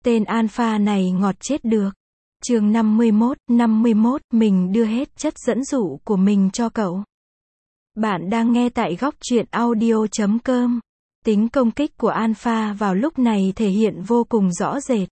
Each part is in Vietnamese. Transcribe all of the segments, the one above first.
Tên alpha này ngọt chết được. Chương 51, mình đưa hết chất dẫn dụ của mình cho cậu. Bạn đang nghe tại góc truyện audio.com. Tính công kích của alpha vào lúc này thể hiện vô cùng rõ rệt.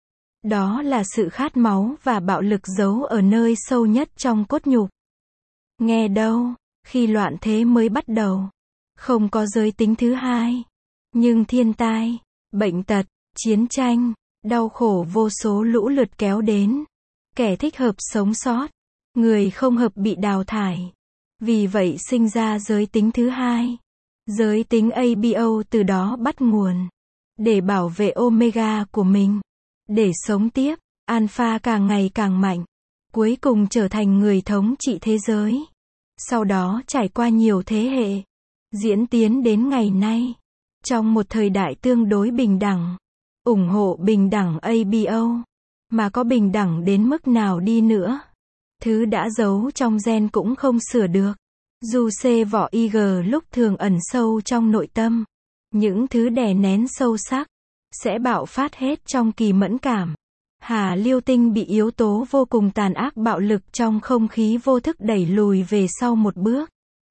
Đó là sự khát máu và bạo lực giấu ở nơi sâu nhất trong cốt nhục. Nghe đâu, khi loạn thế mới bắt đầu, không có giới tính thứ hai. Nhưng thiên tai, bệnh tật, chiến tranh, đau khổ vô số lũ lượt kéo đến. Kẻ thích hợp sống sót, người không hợp bị đào thải. Vì vậy sinh ra giới tính thứ hai. Giới tính ABO từ đó bắt nguồn. Để bảo vệ Omega của mình. Để sống tiếp, Alpha càng ngày càng mạnh. Cuối cùng trở thành người thống trị thế giới. Sau đó trải qua nhiều thế hệ. Diễn tiến đến ngày nay. Trong một thời đại tương đối bình đẳng. Ủng hộ bình đẳng ABO. Mà có bình đẳng đến mức nào đi nữa. Thứ đã giấu trong gen cũng không sửa được. Dù C vỏ IG lúc thường ẩn sâu trong nội tâm. Những thứ đè nén sâu sắc. Sẽ bạo phát hết trong kỳ mẫn cảm. Hà Liêu Tinh bị yếu tố vô cùng tàn ác bạo lực trong không khí vô thức đẩy lùi về sau một bước.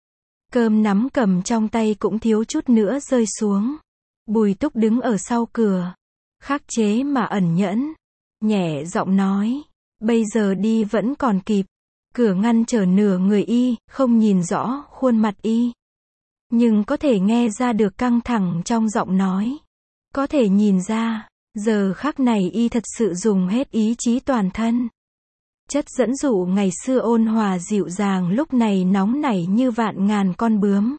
Cơm nắm cầm trong tay cũng thiếu chút nữa rơi xuống. Bùi Túc đứng ở sau cửa. Khắc chế mà ẩn nhẫn. Nhẹ giọng nói. Bây giờ đi vẫn còn kịp. Cửa ngăn trở nửa người y, không nhìn rõ khuôn mặt y. Nhưng có thể nghe ra được căng thẳng trong giọng nói. Có thể nhìn ra, giờ khắc này y thật sự dùng hết ý chí toàn thân. Chất dẫn dụ ngày xưa ôn hòa dịu dàng lúc này nóng nảy như vạn ngàn con bướm.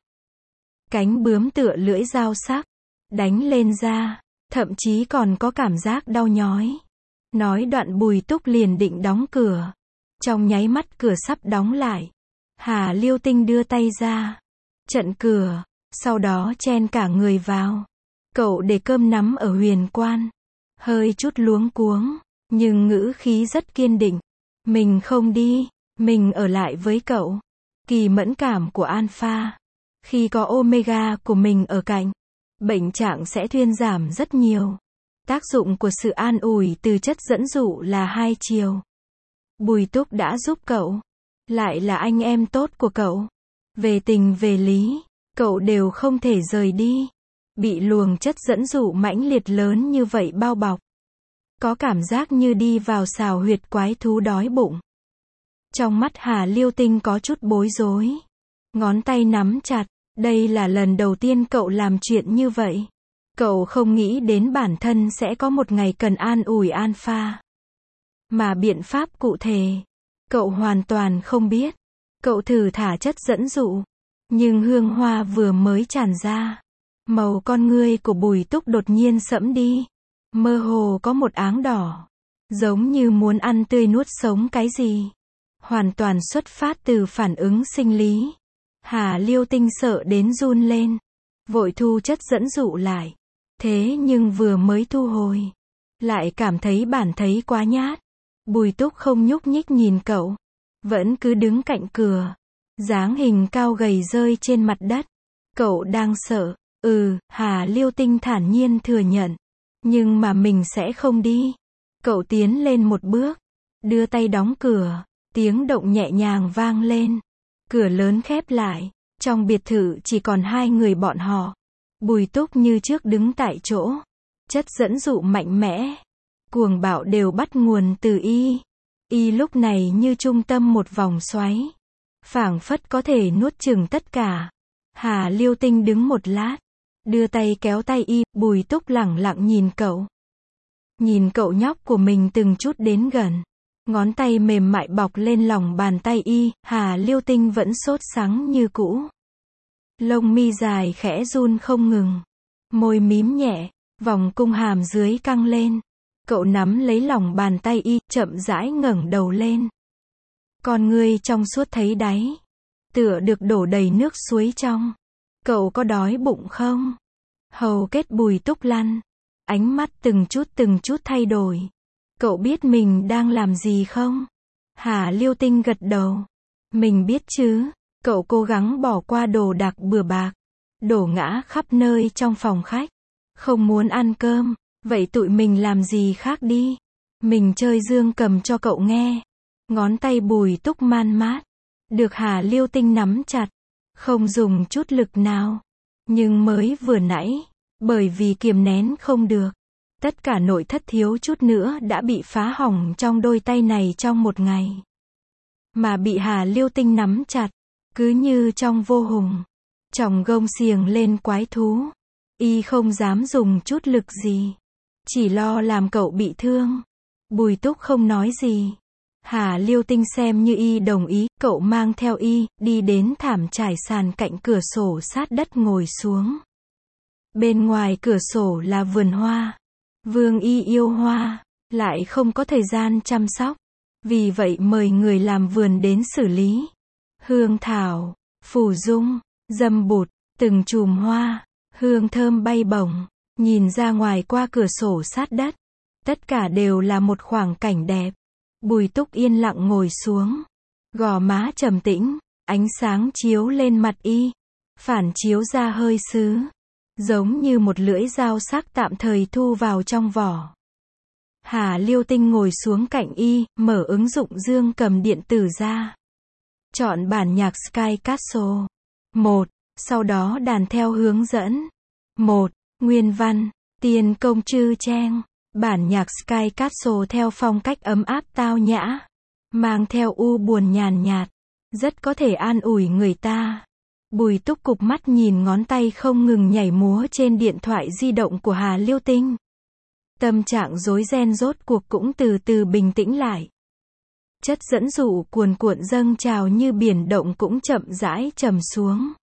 Cánh bướm tựa lưỡi dao sắc, đánh lên da, thậm chí còn có cảm giác đau nhói. Nói đoạn Bùi Túc liền định đóng cửa. Trong nháy mắt cửa sắp đóng lại. Hà Liêu Tinh đưa tay ra. Chặn cửa. Sau đó chen cả người vào. Cậu để cơm nắm ở huyền quan. Hơi chút luống cuống. Nhưng ngữ khí rất kiên định. Mình không đi. Mình ở lại với cậu. Kỳ mẫn cảm của Alpha. Khi có Omega của mình ở cạnh. Bệnh trạng sẽ thuyên giảm rất nhiều. Tác dụng của sự an ủi từ chất dẫn dụ là hai chiều. Bùi Túc đã giúp cậu. Lại là anh em tốt của cậu. Về tình về lý, cậu đều không thể rời đi. Bị luồng chất dẫn dụ mãnh liệt lớn như vậy bao bọc. Có cảm giác như đi vào xào huyệt quái thú đói bụng. Trong mắt Hà Liêu Tinh có chút bối rối. Ngón tay nắm chặt. Đây là lần đầu tiên cậu làm chuyện như vậy. Cậu không nghĩ đến bản thân sẽ có một ngày cần an ủi Alpha. Mà biện pháp cụ thể, cậu hoàn toàn không biết. Cậu thử thả chất dẫn dụ. Nhưng hương hoa vừa mới tràn ra. Màu con ngươi của Bùi Túc đột nhiên sẫm đi. Mơ hồ có một áng đỏ. Giống như muốn ăn tươi nuốt sống cái gì. Hoàn toàn xuất phát từ phản ứng sinh lý. Hà Liêu Tinh sợ đến run lên. Vội thu chất dẫn dụ lại. Thế nhưng vừa mới thu hồi. Lại cảm thấy bản thấy quá nhát. Bùi Túc không nhúc nhích nhìn cậu. Vẫn cứ đứng cạnh cửa. Dáng hình cao gầy rơi trên mặt đất. Cậu đang sợ. Hà Liêu Tinh thản nhiên thừa nhận. Nhưng mà mình sẽ không đi. Cậu tiến lên một bước. Đưa tay đóng cửa. Tiếng động nhẹ nhàng vang lên. Cửa lớn khép lại. Trong biệt thự chỉ còn hai người bọn họ. Bùi Túc như trước đứng tại chỗ. Chất dẫn dụ mạnh mẽ. Cuồng bạo đều bắt nguồn từ y. Y lúc này như trung tâm một vòng xoáy. Phảng phất có thể nuốt chửng tất cả. Hà Liêu Tinh đứng một lát. Đưa tay kéo tay y. Bùi Túc lẳng lặng nhìn cậu. Nhìn cậu nhóc của mình từng chút đến gần. Ngón tay mềm mại bọc lên lòng bàn tay y. Hà Liêu Tinh vẫn sốt sắng như cũ. Lông mi dài khẽ run không ngừng. Môi mím nhẹ. Vòng cung hàm dưới căng lên. Cậu nắm lấy lòng bàn tay y, chậm rãi ngẩng đầu lên. Con ngươi trong suốt thấy đáy. Tựa được đổ đầy nước suối trong. Cậu có đói bụng không? Hầu kết Bùi Túc lăn. Ánh mắt từng chút thay đổi. Cậu biết mình đang làm gì không? Hà Liêu Tinh gật đầu. Mình biết chứ. Cậu cố gắng bỏ qua đồ đạc bừa bạc. Đổ ngã khắp nơi trong phòng khách. Không muốn ăn cơm. Vậy tụi mình làm gì khác đi. Mình chơi dương cầm cho cậu nghe. Ngón tay Bùi Túc man mát. Được Hà Liêu Tinh nắm chặt. Không dùng chút lực nào. Nhưng mới vừa nãy, bởi vì kiềm nén không được. Tất cả nội thất thiếu chút nữa đã bị phá hỏng trong đôi tay này trong một ngày. Mà bị Hà Liêu Tinh nắm chặt, cứ như trong vô hùng. Chòng gông xiềng lên quái thú. Y không dám dùng chút lực gì. Chỉ lo làm cậu bị thương. Bùi Túc không nói gì. Hà Liêu Tinh xem như Y đồng ý, cậu mang theo Y, đi đến thảm trải sàn cạnh cửa sổ sát đất ngồi xuống. Bên ngoài cửa sổ là vườn hoa. Vương Y yêu hoa, lại không có thời gian chăm sóc. Vì vậy mời người làm vườn đến xử lý. Hương thảo, phù dung, dâm bụt, từng chùm hoa, hương thơm bay bổng. Nhìn ra ngoài qua cửa sổ sát đất. Tất cả đều là một khoảng cảnh đẹp. Bùi Túc yên lặng ngồi xuống. Gò má trầm tĩnh, ánh sáng chiếu lên mặt Y. Phản chiếu ra hơi sứ. Giống như một lưỡi dao sắc tạm thời thu vào trong vỏ. Hà Liêu Tinh ngồi xuống cạnh Y, mở ứng dụng dương cầm điện tử ra. Chọn bản nhạc Sky Castle. 1. Sau đó đàn theo hướng dẫn. 1. Nguyên văn, Tiên công chư Trang. Bản nhạc Sky Castle theo phong cách ấm áp tao nhã. Mang theo u buồn nhàn nhạt. Rất có thể an ủi người ta. Bùi Túc cụp mắt nhìn ngón tay không ngừng nhảy múa trên điện thoại di động của Hà Liêu Tinh. Tâm trạng rối ren rốt cuộc cũng từ từ bình tĩnh lại. Chất dẫn dụ cuồn cuộn dâng trào như biển động cũng chậm rãi trầm xuống.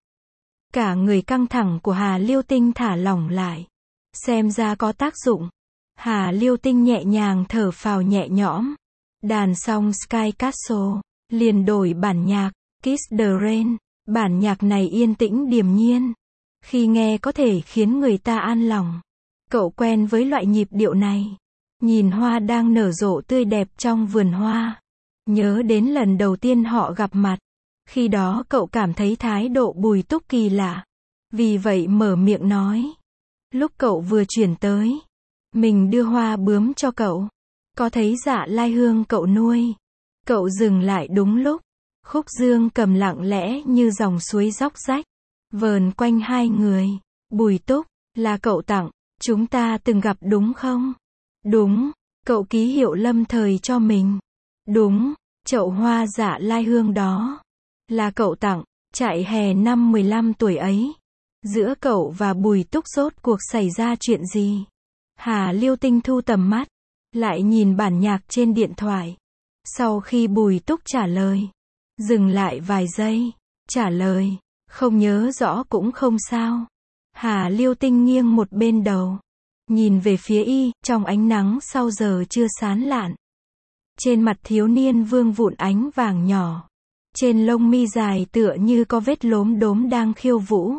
Cả người căng thẳng của Hà Liêu Tinh thả lỏng lại. Xem ra có tác dụng. Hà Liêu Tinh nhẹ nhàng thở phào nhẹ nhõm. Đàn xong Sky Castle, liền đổi bản nhạc, Kiss the Rain. Bản nhạc này yên tĩnh điềm nhiên. Khi nghe có thể khiến người ta an lòng. Cậu quen với loại nhịp điệu này. Nhìn hoa đang nở rộ tươi đẹp trong vườn hoa. Nhớ đến lần đầu tiên họ gặp mặt. Khi đó cậu cảm thấy thái độ Bùi Túc kỳ lạ. Vì vậy mở miệng nói. Lúc cậu vừa chuyển tới, mình đưa hoa bướm cho cậu. Có thấy Dạ Lai Hương cậu nuôi. Cậu dừng lại đúng lúc. Khúc dương cầm lặng lẽ như dòng suối róc rách. Vờn quanh hai người. Bùi Túc, là cậu tặng. Chúng ta từng gặp đúng không? Đúng. Cậu ký hiệu lâm thời cho mình. Đúng. Chậu hoa Dạ Lai Hương đó là cậu tặng. Trại hè năm 15 tuổi ấy. Giữa cậu và Bùi Túc rốt cuộc xảy ra chuyện gì? Hà Liêu Tinh thu tầm mắt. Lại nhìn bản nhạc trên điện thoại. Sau khi Bùi Túc trả lời. Dừng lại vài giây. Trả lời. Không nhớ rõ cũng không sao. Hà Liêu Tinh nghiêng một bên đầu. Nhìn về phía Y, trong ánh nắng sau giờ chưa sáng lạn. Trên mặt thiếu niên vương vụn ánh vàng nhỏ. Trên lông mi dài tựa như có vết lốm đốm đang khiêu vũ.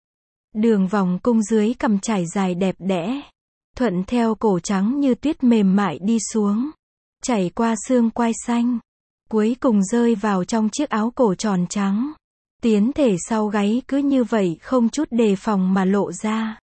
Đường vòng cung dưới cằm trải dài đẹp đẽ. Thuận theo cổ trắng như tuyết mềm mại đi xuống. Chảy qua xương quai xanh. Cuối cùng rơi vào trong chiếc áo cổ tròn trắng. Tiến thể sau gáy cứ như vậy không chút đề phòng mà lộ ra.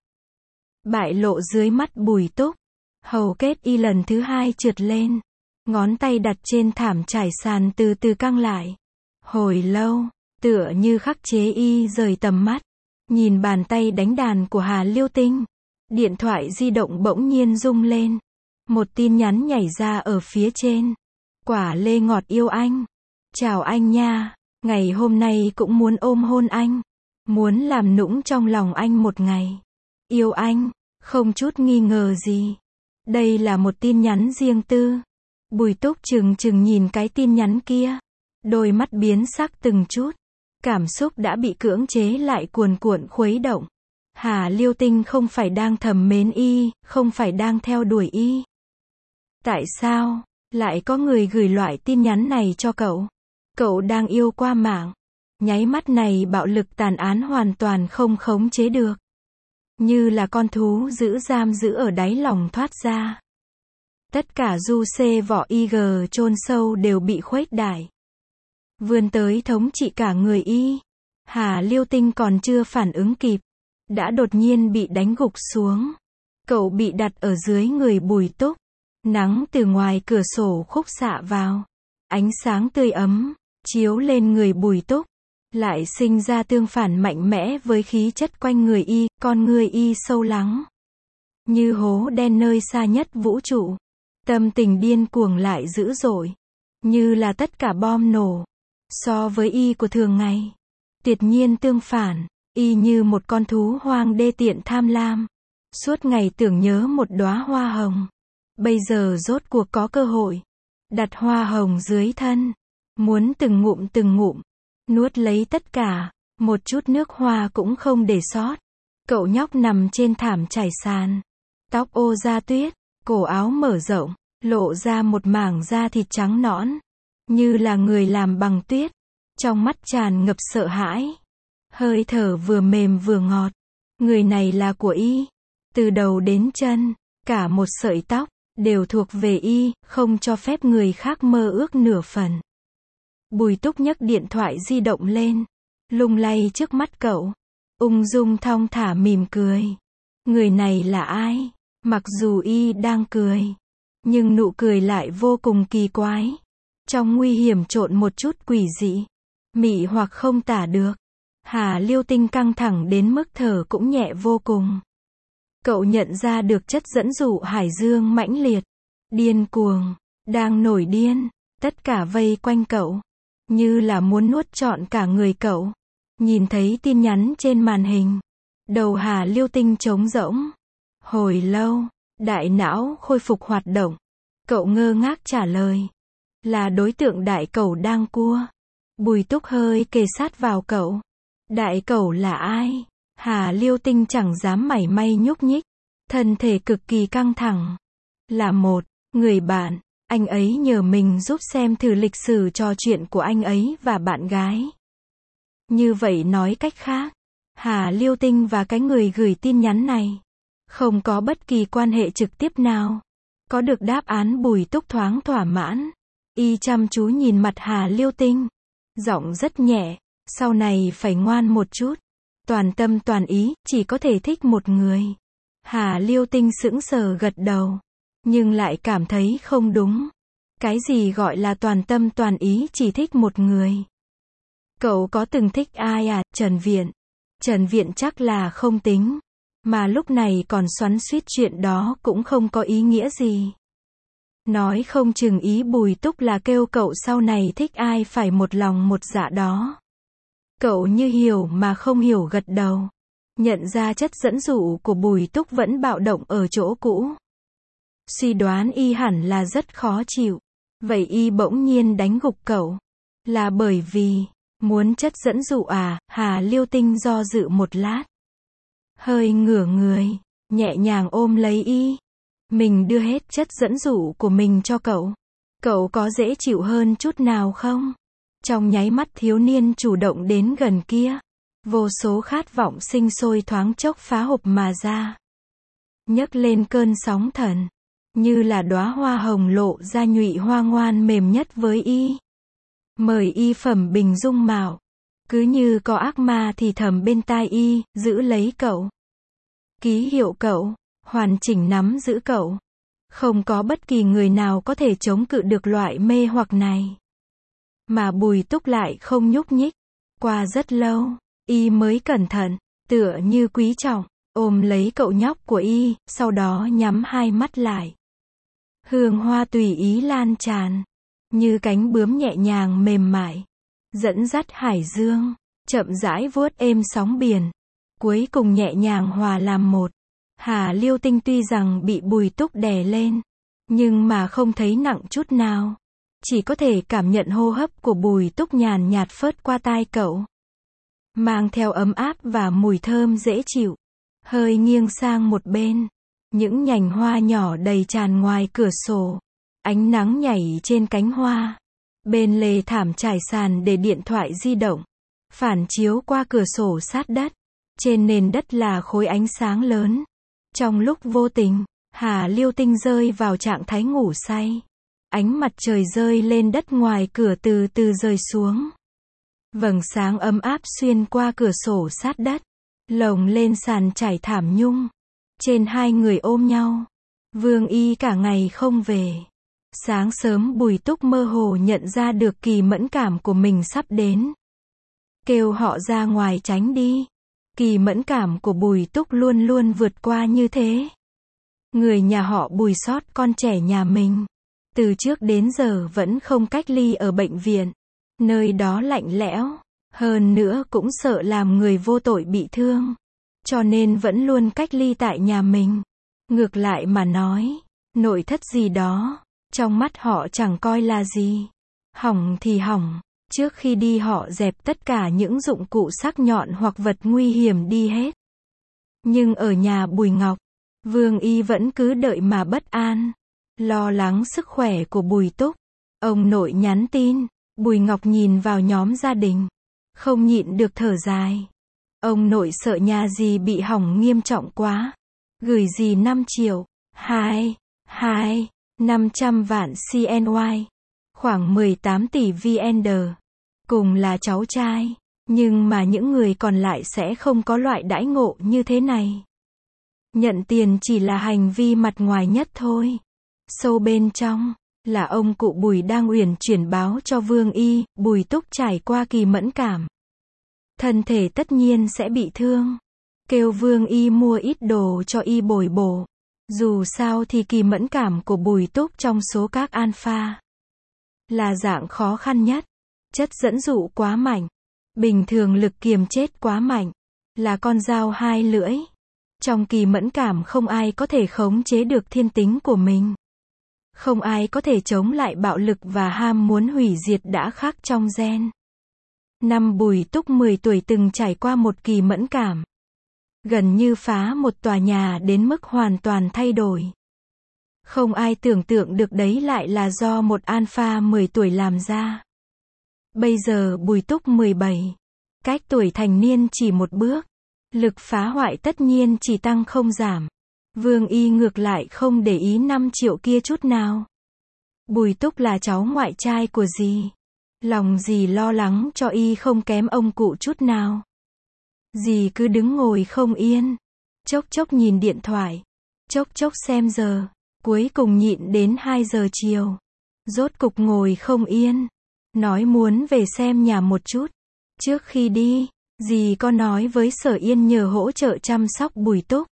Bại lộ dưới mắt Bùi Túc. Hầu kết Y lần thứ hai trượt lên. Ngón tay đặt trên thảm trải sàn từ từ căng lại. Hồi lâu, tựa như khắc chế Y rời tầm mắt. Nhìn bàn tay đánh đàn của Hà Liêu Tinh. Điện thoại di động bỗng nhiên rung lên. Một tin nhắn nhảy ra ở phía trên. Quả lê ngọt yêu anh. Chào anh nha. Ngày hôm nay cũng muốn ôm hôn anh. Muốn làm nũng trong lòng anh một ngày. Yêu anh. Không chút nghi ngờ gì. Đây là một tin nhắn riêng tư. Bùi Túc chừng chừng nhìn cái tin nhắn kia. Đôi mắt biến sắc từng chút. Cảm xúc đã bị cưỡng chế lại cuồn cuộn khuấy động. Hà Liêu Tinh không phải đang thầm mến Y, không phải đang theo đuổi Y. Tại sao lại có người gửi loại tin nhắn này cho cậu? Cậu đang yêu qua mạng. Nháy mắt này bạo lực tàn án hoàn toàn không khống chế được. Như là con thú giam giữ ở đáy lòng thoát ra. Tất cả du xê vỏ IG chôn sâu đều bị khuếch đại. Vươn tới thống trị cả người Y. Hà Liêu Tinh còn chưa phản ứng kịp. Đã đột nhiên bị đánh gục xuống. Cậu bị đặt ở dưới người Bùi Túc. Nắng từ ngoài cửa sổ khúc xạ vào. Ánh sáng tươi ấm, chiếu lên người Bùi Túc. Lại sinh ra tương phản mạnh mẽ với khí chất quanh người y, con người y sâu lắng. Như hố đen nơi xa nhất vũ trụ. Tâm tình điên cuồng lại dữ dội. Như là tất cả bom nổ. So với y của thường ngày. Tuyệt nhiên tương phản, y như một con thú hoang đê tiện tham lam. Suốt ngày tưởng nhớ một đóa hoa hồng. Bây giờ rốt cuộc có cơ hội. Đặt hoa hồng dưới thân. Muốn từng ngụm, nuốt lấy tất cả. Một chút nước hoa cũng không để sót. Cậu nhóc nằm trên thảm trải sàn. Tóc ô ra tuyết, cổ áo mở rộng, lộ ra một mảng da thịt trắng nõn. Như là người làm bằng tuyết. Trong mắt tràn ngập sợ hãi. Hơi thở vừa mềm vừa ngọt. Người này là của y. Từ đầu đến chân, cả một sợi tóc, đều thuộc về y, không cho phép người khác mơ ước nửa phần. Bùi Túc nhấc điện thoại di động lên, lung lay trước mắt cậu. Ung dung thong thả mỉm cười. Người này là ai? Mặc dù y đang cười, nhưng nụ cười lại vô cùng kỳ quái. Trong nguy hiểm trộn một chút quỷ dị, mị hoặc không tả được. Hà Liêu Tinh căng thẳng đến mức thở cũng nhẹ vô cùng. Cậu nhận ra được chất dẫn dụ hải dương mãnh liệt, điên cuồng, đang nổi điên, tất cả vây quanh cậu, như là muốn nuốt trọn cả người cậu. Nhìn thấy tin nhắn trên màn hình, đầu Hà Liêu Tinh trống rỗng. Hồi lâu, đại não khôi phục hoạt động. Cậu ngơ ngác trả lời. Là đối tượng đại cẩu đang cua. Bùi Túc hơi kề sát vào cậu. Đại cẩu là ai? Hà Liêu Tinh chẳng dám mảy may nhúc nhích. Thân thể cực kỳ căng thẳng. Là một người bạn. Anh ấy nhờ mình giúp xem thử lịch sử trò chuyện của anh ấy và bạn gái. Như vậy nói cách khác, Hà Liêu Tinh và cái người gửi tin nhắn này không có bất kỳ quan hệ trực tiếp nào. Có được đáp án, Bùi Túc thoáng thỏa mãn. Y chăm chú nhìn mặt Hà Liêu Tinh. Giọng rất nhẹ. Sau này phải ngoan một chút. Toàn tâm toàn ý, chỉ có thể thích một người. Hà Liêu Tinh sững sờ gật đầu. Nhưng lại cảm thấy không đúng. Cái gì gọi là toàn tâm toàn ý chỉ thích một người? Cậu có từng thích ai à? Trần Viện. Trần Viện chắc là không tính. Mà lúc này còn xoắn xuýt chuyện đó cũng không có ý nghĩa gì. Nói không chừng ý Bùi Túc là kêu cậu sau này thích ai phải một lòng một dạ đó. Cậu như hiểu mà không hiểu gật đầu. Nhận ra chất dẫn dụ của Bùi Túc vẫn bạo động ở chỗ cũ. Suy đoán y hẳn là rất khó chịu. Vậy y bỗng nhiên đánh gục cậu. Là bởi vì muốn chất dẫn dụ à? Hà Liêu Tinh do dự một lát. Hơi ngửa người, nhẹ nhàng ôm lấy y. Mình đưa hết chất dẫn dụ của mình cho cậu. Cậu có dễ chịu hơn chút nào không? Trong nháy mắt thiếu niên chủ động đến gần kia. Vô số khát vọng sinh sôi thoáng chốc phá hộp mà ra. Nhấc lên cơn sóng thần. Như là đóa hoa hồng lộ ra nhụy hoa ngoan mềm nhất với y. Mời y phẩm bình dung mạo. Cứ như có ác ma thì thầm bên tai y, giữ lấy cậu. Ký hiệu cậu, hoàn chỉnh nắm giữ cậu. Không có bất kỳ người nào có thể chống cự được loại mê hoặc này. Mà Bùi Túc lại không nhúc nhích. Qua rất lâu, y mới cẩn thận, tựa như quý trọng, ôm lấy cậu nhóc của y, sau đó nhắm hai mắt lại. Hương hoa tùy ý lan tràn, như cánh bướm nhẹ nhàng mềm mại, dẫn dắt hải dương, chậm rãi vuốt êm sóng biển, cuối cùng nhẹ nhàng hòa làm một. Hà Liêu Tinh tuy rằng bị Bùi Túc đè lên, nhưng mà không thấy nặng chút nào. Chỉ có thể cảm nhận hô hấp của Bùi Túc nhàn nhạt phớt qua tai cậu. Mang theo ấm áp và mùi thơm dễ chịu. Hơi nghiêng sang một bên. Những nhành hoa nhỏ đầy tràn ngoài cửa sổ. Ánh nắng nhảy trên cánh hoa. Bên lề thảm trải sàn để điện thoại di động. Phản chiếu qua cửa sổ sát đất. Trên nền đất là khối ánh sáng lớn. Trong lúc vô tình, Hà Liêu Tinh rơi vào trạng thái ngủ say. Ánh mặt trời rơi lên đất ngoài cửa từ từ rơi xuống. Vầng sáng ấm áp xuyên qua cửa sổ sát đất, lồng lên sàn trải thảm nhung. Trên hai người ôm nhau. Vương Y cả ngày không về. Sáng sớm Bùi Túc mơ hồ nhận ra được kỳ mẫn cảm của mình sắp đến. Kêu họ ra ngoài tránh đi. Kỳ mẫn cảm của Bùi Túc luôn luôn vượt qua như thế. Người nhà họ Bùi sót con trẻ nhà mình. Từ trước đến giờ vẫn không cách ly ở bệnh viện. Nơi đó lạnh lẽo. Hơn nữa cũng sợ làm người vô tội bị thương. Cho nên vẫn luôn cách ly tại nhà mình. Ngược lại mà nói, nội thất gì đó, trong mắt họ chẳng coi là gì. Hỏng thì hỏng. Trước khi đi họ dẹp tất cả những dụng cụ sắc nhọn hoặc vật nguy hiểm đi hết. Nhưng ở nhà Bùi Ngọc, Vương Y vẫn cứ đợi mà bất an. Lo lắng sức khỏe của Bùi Túc. Ông nội nhắn tin. Bùi Ngọc nhìn vào nhóm gia đình. Không nhịn được thở dài. Ông nội sợ nhà dì bị hỏng nghiêm trọng quá. Gửi dì 5 triệu. 500 vạn CNY. Khoảng 18 tỷ VND. Cùng là cháu trai. Nhưng mà những người còn lại sẽ không có loại đãi ngộ như thế này. Nhận tiền chỉ là hành vi mặt ngoài nhất thôi. Sâu bên trong, là ông cụ Bùi đang uyển chuyển báo cho Vương Y, Bùi Túc trải qua kỳ mẫn cảm. Thân thể tất nhiên sẽ bị thương. Kêu Vương Y mua ít đồ cho Y bồi bổ. Dù sao thì kỳ mẫn cảm của Bùi Túc trong số các alpha là dạng khó khăn nhất. Chất dẫn dụ quá mạnh. Bình thường lực kiềm chết quá mạnh. Là con dao hai lưỡi. Trong kỳ mẫn cảm không ai có thể khống chế được thiên tính của mình. Không ai có thể chống lại bạo lực và ham muốn hủy diệt đã khắc trong gen. Năm Bùi Túc 10 tuổi từng trải qua một kỳ mẫn cảm. Gần như phá một tòa nhà đến mức hoàn toàn thay đổi. Không ai tưởng tượng được đấy lại là do một alpha 10 tuổi làm ra. Bây giờ Bùi Túc 17. Cách tuổi thành niên chỉ một bước. Lực phá hoại tất nhiên chỉ tăng không giảm. Vương Y ngược lại không để ý 5 triệu kia chút nào. Bùi Túc là cháu ngoại trai của dì. Lòng dì lo lắng cho Y không kém ông cụ chút nào. Dì cứ đứng ngồi không yên. Chốc chốc nhìn điện thoại. Chốc chốc xem giờ. Cuối cùng nhịn đến 2 giờ chiều. Rốt cục ngồi không yên. Nói muốn về xem nhà một chút. Trước khi đi, dì có nói với Sở Yên nhờ hỗ trợ chăm sóc Bùi Túc.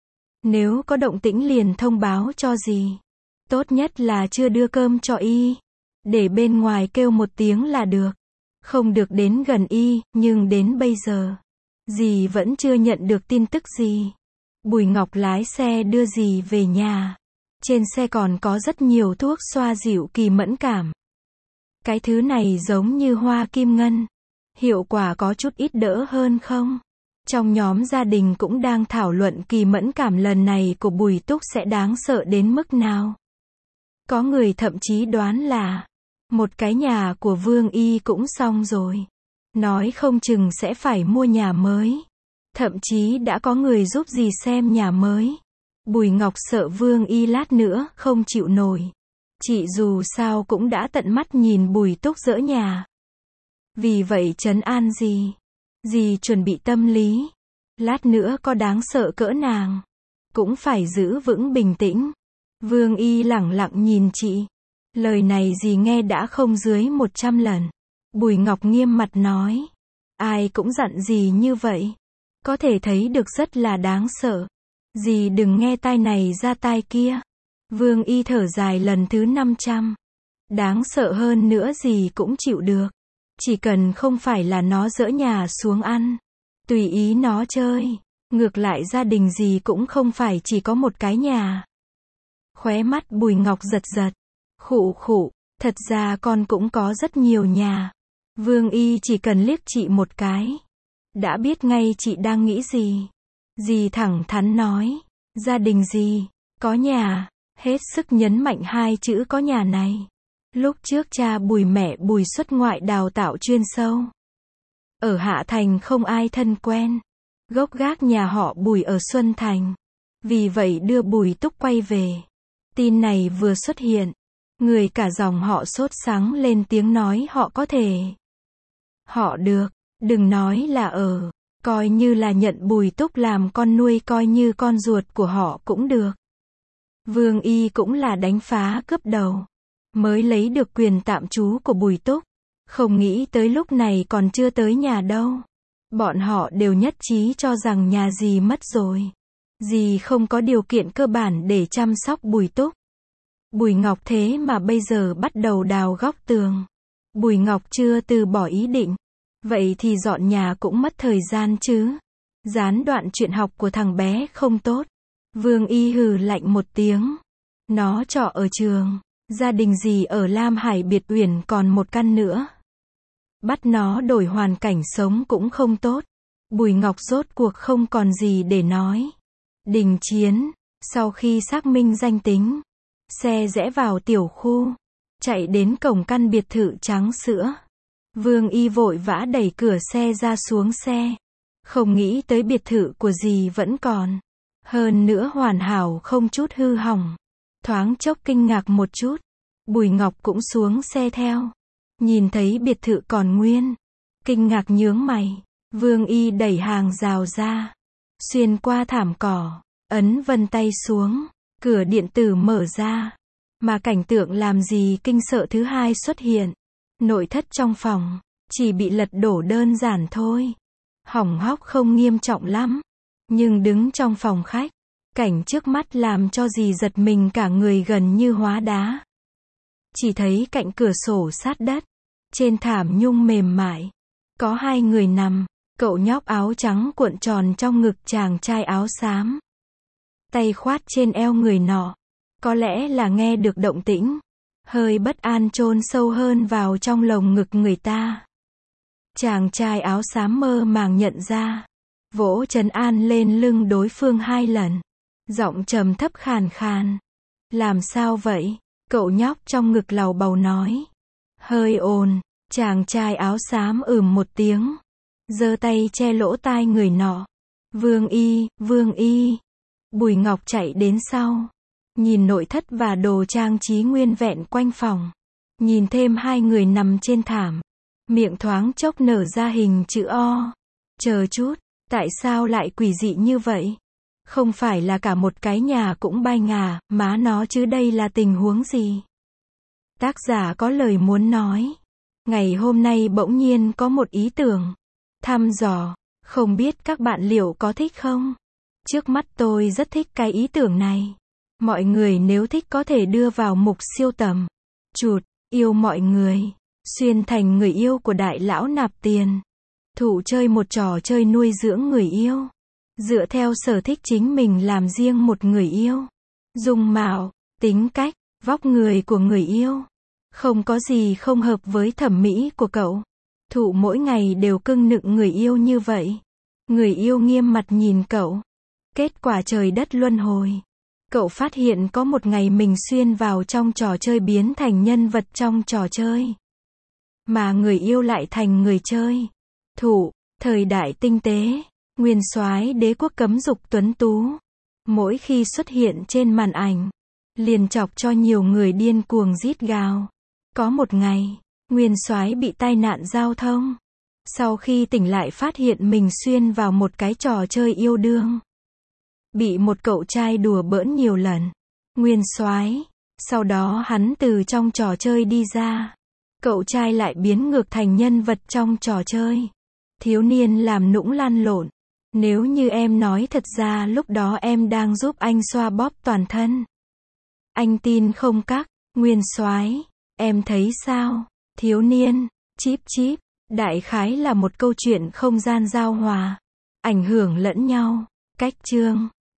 Nếu có động tĩnh liền thông báo cho dì. Tốt nhất là chưa đưa cơm cho Y. Để bên ngoài kêu một tiếng là được. Không được đến gần Y, nhưng đến bây giờ, dì vẫn chưa nhận được tin tức gì. Bùi Ngọc lái xe đưa dì về nhà. Trên xe còn có rất nhiều thuốc xoa dịu kỳ mẫn cảm. Cái thứ này giống như hoa kim ngân. Hiệu quả có chút ít đỡ hơn không? Trong nhóm gia đình cũng đang thảo luận kỳ mẫn cảm lần này của Bùi Túc sẽ đáng sợ đến mức nào. Có người thậm chí đoán là một cái nhà của Vương Y cũng xong rồi. Nói không chừng sẽ phải mua nhà mới. Thậm chí đã có người giúp dì xem nhà mới. Bùi Ngọc sợ Vương Y lát nữa không chịu nổi. Chị dù sao cũng đã tận mắt nhìn Bùi Túc dỡ nhà. Vì vậy trấn an dì. Dì chuẩn bị tâm lý. Lát nữa có đáng sợ cỡ nàng. Cũng phải giữ vững bình tĩnh. Vương Y lẳng lặng nhìn chị. Lời này dì nghe đã không dưới 100 lần. Bùi Ngọc nghiêm mặt nói. Ai cũng dặn dì như vậy. Có thể thấy được rất là đáng sợ. Dì đừng nghe tai này ra tai kia. Vương Y thở dài lần thứ 500. Đáng sợ hơn nữa dì cũng chịu được. Chỉ cần không phải là nó dỡ nhà xuống ăn. Tùy ý nó chơi. Ngược lại gia đình dì cũng không phải chỉ có một cái nhà. Khóe mắt Bùi Ngọc giật giật. Khụ khụ, thật ra con cũng có rất nhiều nhà. Vương Y chỉ cần liếc chị một cái. Đã biết ngay chị đang nghĩ gì. Dì thẳng thắn nói. Gia đình dì, có nhà. Hết sức nhấn mạnh hai chữ có nhà này. Lúc trước cha Bùi mẹ Bùi xuất ngoại đào tạo chuyên sâu. Ở Hạ Thành không ai thân quen. Gốc gác nhà họ Bùi ở Xuân Thành. Vì vậy đưa Bùi Túc quay về. Tin này vừa xuất hiện. Người cả dòng họ sốt sắng lên tiếng nói họ có thể. Họ được, đừng nói là ở. Coi như là nhận Bùi Túc làm con nuôi, coi như con ruột của họ cũng được. Vương Y cũng là đánh phá cướp đầu, mới lấy được quyền tạm trú của Bùi Túc. Không nghĩ tới lúc này còn chưa tới nhà đâu. Bọn họ đều nhất trí cho rằng nhà dì mất rồi. Dì không có điều kiện cơ bản để chăm sóc Bùi Túc. Bùi Ngọc thế mà bây giờ bắt đầu đào góc tường. Bùi Ngọc chưa từ bỏ ý định. Vậy thì dọn nhà cũng mất thời gian chứ. Gián đoạn chuyện học của thằng bé không tốt. Vương Y hừ lạnh một tiếng. Nó trọ ở trường. Gia đình dì ở Lam Hải Biệt Uyển còn một căn nữa. Bắt nó đổi hoàn cảnh sống cũng không tốt. Bùi Ngọc rốt cuộc không còn gì để nói. Đình Chiến, sau khi xác minh danh tính, xe rẽ vào tiểu khu, chạy đến cổng căn biệt thự trắng sữa. Vương Y vội vã đẩy cửa xe ra xuống xe. Không nghĩ tới biệt thự của dì vẫn còn. Hơn nữa hoàn hảo không chút hư hỏng. Thoáng chốc kinh ngạc một chút. Bùi Ngọc cũng xuống xe theo. Nhìn thấy biệt thự còn nguyên. Kinh ngạc nhướng mày. Vương Y đẩy hàng rào ra. Xuyên qua thảm cỏ. Ấn vân tay xuống. Cửa điện tử mở ra. Mà cảnh tượng làm gì kinh sợ thứ hai xuất hiện. Nội thất trong phòng. Chỉ bị lật đổ đơn giản thôi. Hỏng hóc không nghiêm trọng lắm. Nhưng đứng trong phòng khách. Cảnh trước mắt làm cho dì giật mình cả người gần như hóa đá. Chỉ thấy cạnh cửa sổ sát đất. Trên thảm nhung mềm mại. Có hai người nằm. Cậu nhóc áo trắng cuộn tròn trong ngực chàng trai áo xám. Tay khoát trên eo người nọ. Có lẽ là nghe được động tĩnh. Hơi bất an chôn sâu hơn vào trong lồng ngực người ta. Chàng trai áo xám mơ màng nhận ra. Vỗ trấn an lên lưng đối phương 2 lần. Giọng trầm thấp khàn khàn. Làm sao vậy? Cậu nhóc trong ngực lầu bầu nói. Hơi ồn. Chàng trai áo xám một tiếng. Giơ tay che lỗ tai người nọ. Vương Y, Vương Y. Bùi Ngọc chạy đến sau. Nhìn nội thất và đồ trang trí nguyên vẹn quanh phòng. Nhìn thêm 2 người nằm trên thảm. Miệng thoáng chốc nở ra hình chữ O. Chờ chút, tại sao lại quỷ dị như vậy? Không phải là cả một cái nhà cũng bay ngả, má nó chứ đây là tình huống gì? Tác giả có lời muốn nói. Ngày hôm nay bỗng nhiên có một ý tưởng. Thăm dò, không biết các bạn liệu có thích không? Trước mắt tôi rất thích cái ý tưởng này. Mọi người nếu thích có thể đưa vào mục siêu tầm. Chụt, yêu mọi người. Xuyên thành người yêu của đại lão nạp tiền. Thụ chơi một trò chơi nuôi dưỡng người yêu. Dựa theo sở thích chính mình làm riêng một người yêu. Dung mạo, tính cách, vóc người của người yêu. Không có gì không hợp với thẩm mỹ của cậu. Thụ mỗi ngày đều cưng nựng người yêu như vậy. Người yêu nghiêm mặt nhìn cậu. Kết quả trời đất luân hồi. Cậu phát hiện có một ngày mình xuyên vào trong trò chơi biến thành nhân vật trong trò chơi. Mà người yêu lại thành người chơi. Thụ, thời đại tinh tế, nguyên soái đế quốc cấm dục tuấn tú. Mỗi khi xuất hiện trên màn ảnh, liền chọc cho nhiều người điên cuồng rít gào. Có một ngày, nguyên soái bị tai nạn giao thông. Sau khi tỉnh lại phát hiện mình xuyên vào một cái trò chơi yêu đương. Bị một cậu trai đùa bỡn nhiều lần. Nguyên soái, sau đó hắn từ trong trò chơi đi ra. Cậu trai lại biến ngược thành nhân vật trong trò chơi. Thiếu niên làm nũng lăn lộn. Nếu như em nói thật ra lúc đó em đang giúp anh xoa bóp toàn thân. Anh tin không các? Nguyên soái, em thấy sao? Thiếu niên, chíp chíp. Đại khái là một câu chuyện không gian giao hòa. Ảnh hưởng lẫn nhau. Cách chương.